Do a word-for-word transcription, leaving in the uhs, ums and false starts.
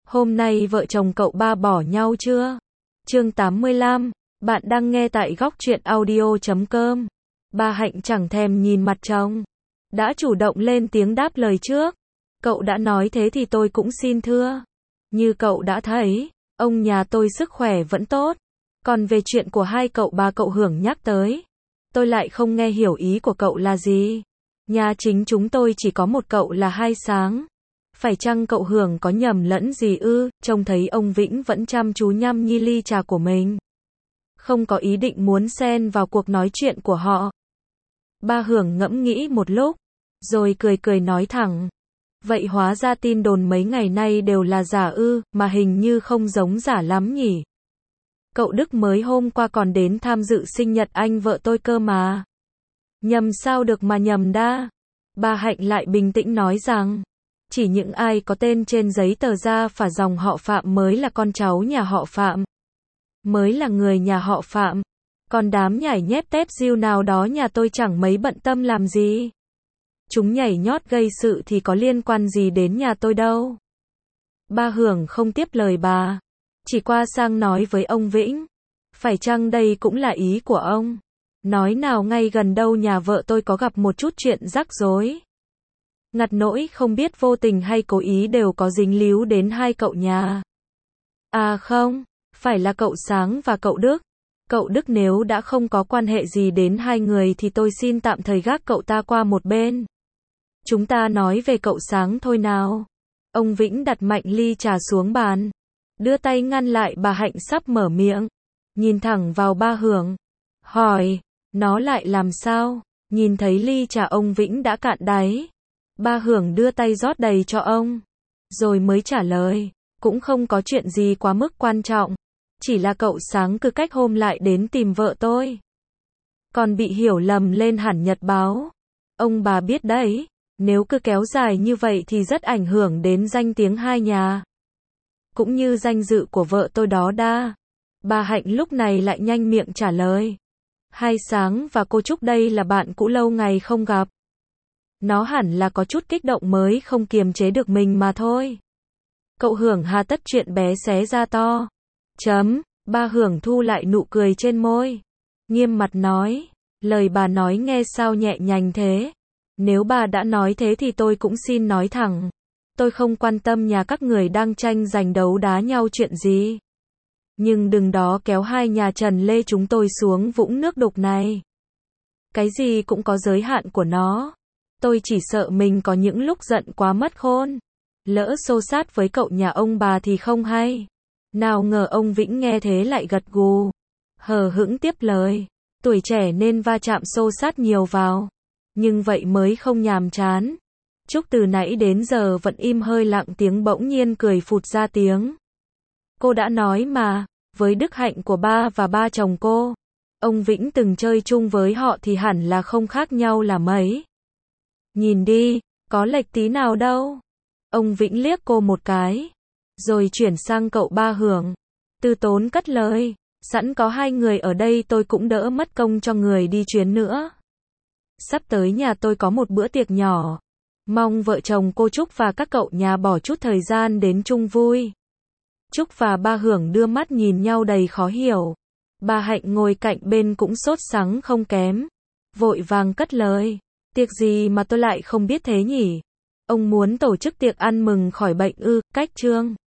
Hôm nay vợ chồng cậu ba bỏ nhau chưa? Chương tám mươi lăm, bạn đang nghe tại góc truyện audio chấm com. Bà Hạnh chẳng thèm nhìn mặt chồng, đã chủ động lên tiếng đáp lời trước. Cậu đã nói thế thì tôi cũng xin thưa. Như cậu đã thấy, ông nhà tôi sức khỏe vẫn tốt. Còn về chuyện của hai cậu bà cậu Hưởng nhắc tới, tôi lại không nghe hiểu ý của cậu là gì. Nhà chính chúng tôi chỉ có một cậu là Hai Sáng. Phải chăng cậu Hưởng có nhầm lẫn gì ư? Trông thấy ông Vĩnh vẫn chăm chú nhâm nhi ly trà của mình, không có ý định muốn xen vào cuộc nói chuyện của họ. Ba Hưởng ngẫm nghĩ một lúc, rồi cười cười nói thẳng. Vậy hóa ra tin đồn mấy ngày nay đều là giả ư, mà hình như không giống giả lắm nhỉ. Cậu Đức mới hôm qua còn đến tham dự sinh nhật anh vợ tôi cơ mà. Nhầm sao được mà nhầm đa. Bà Hạnh lại bình tĩnh nói rằng, chỉ những ai có tên trên giấy tờ ra phả dòng họ Phạm mới là con cháu nhà họ Phạm, mới là người nhà họ Phạm. Còn đám nhảy nhép tép diêu nào đó nhà tôi chẳng mấy bận tâm làm gì. Chúng nhảy nhót gây sự thì có liên quan gì đến nhà tôi đâu. Ba Hưởng không tiếp lời bà, chỉ qua sang nói với ông Vĩnh. Phải chăng đây cũng là ý của ông? Nói nào ngay gần đâu nhà vợ tôi có gặp một chút chuyện rắc rối. Ngặt nỗi không biết vô tình hay cố ý đều có dính líu đến hai cậu nhà. À không, phải là cậu Sáng và cậu Đức. Cậu Đức nếu đã không có quan hệ gì đến hai người thì tôi xin tạm thời gác cậu ta qua một bên. Chúng ta nói về cậu Sáng thôi nào. Ông Vĩnh đặt mạnh ly trà xuống bàn, đưa tay ngăn lại bà Hạnh sắp mở miệng, nhìn thẳng vào ba Hưởng, hỏi, nó lại làm sao? Nhìn thấy ly trà ông Vĩnh đã cạn đáy, ba Hưởng đưa tay rót đầy cho ông, rồi mới trả lời, cũng không có chuyện gì quá mức quan trọng, chỉ là cậu Sáng cứ cách hôm lại đến tìm vợ tôi. Còn bị hiểu lầm lên hẳn nhật báo. Ông bà biết đấy, nếu cứ kéo dài như vậy thì rất ảnh hưởng đến danh tiếng hai nhà, cũng như danh dự của vợ tôi đó đa. Bà Hạnh lúc này lại nhanh miệng trả lời. Hai Sáng và cô Trúc đây là bạn cũ lâu ngày không gặp. Nó hẳn là có chút kích động mới không kiềm chế được mình mà thôi. Cậu Hưởng hà tất chuyện bé xé ra to. Chấm, ba Hưởng thu lại nụ cười trên môi, nghiêm mặt nói, lời bà nói nghe sao nhẹ nhàng thế. Nếu bà đã nói thế thì tôi cũng xin nói thẳng. Tôi không quan tâm nhà các người đang tranh giành đấu đá nhau chuyện gì. Nhưng đừng đó kéo hai nhà Trần Lê chúng tôi xuống vũng nước đục này. Cái gì cũng có giới hạn của nó. Tôi chỉ sợ mình có những lúc giận quá mất khôn. Lỡ xô sát với cậu nhà ông bà thì không hay. Nào ngờ ông Vĩnh nghe thế lại gật gù, hờ hững tiếp lời. Tuổi trẻ nên va chạm xô sát nhiều vào. Nhưng vậy mới không nhàm chán. Trúc từ nãy đến giờ vẫn im hơi lặng tiếng bỗng nhiên cười phụt ra tiếng. Cô đã nói mà, với đức hạnh của ba và ba chồng cô, ông Vĩnh từng chơi chung với họ thì hẳn là không khác nhau là mấy. Nhìn đi, có lệch tí nào đâu. Ông Vĩnh liếc cô một cái, rồi chuyển sang cậu ba Hưởng, từ tốn cất lời, sẵn có hai người ở đây tôi cũng đỡ mất công cho người đi chuyến nữa. Sắp tới nhà tôi có một bữa tiệc nhỏ, mong vợ chồng cô Trúc và các cậu nhà bỏ chút thời gian đến chung vui. Trúc và ba Hưởng đưa mắt nhìn nhau đầy khó hiểu. Bà Hạnh ngồi cạnh bên cũng sốt sắng không kém, vội vàng cất lời, tiệc gì mà tôi lại không biết thế nhỉ? Ông muốn tổ chức tiệc ăn mừng khỏi bệnh ư? Cách trương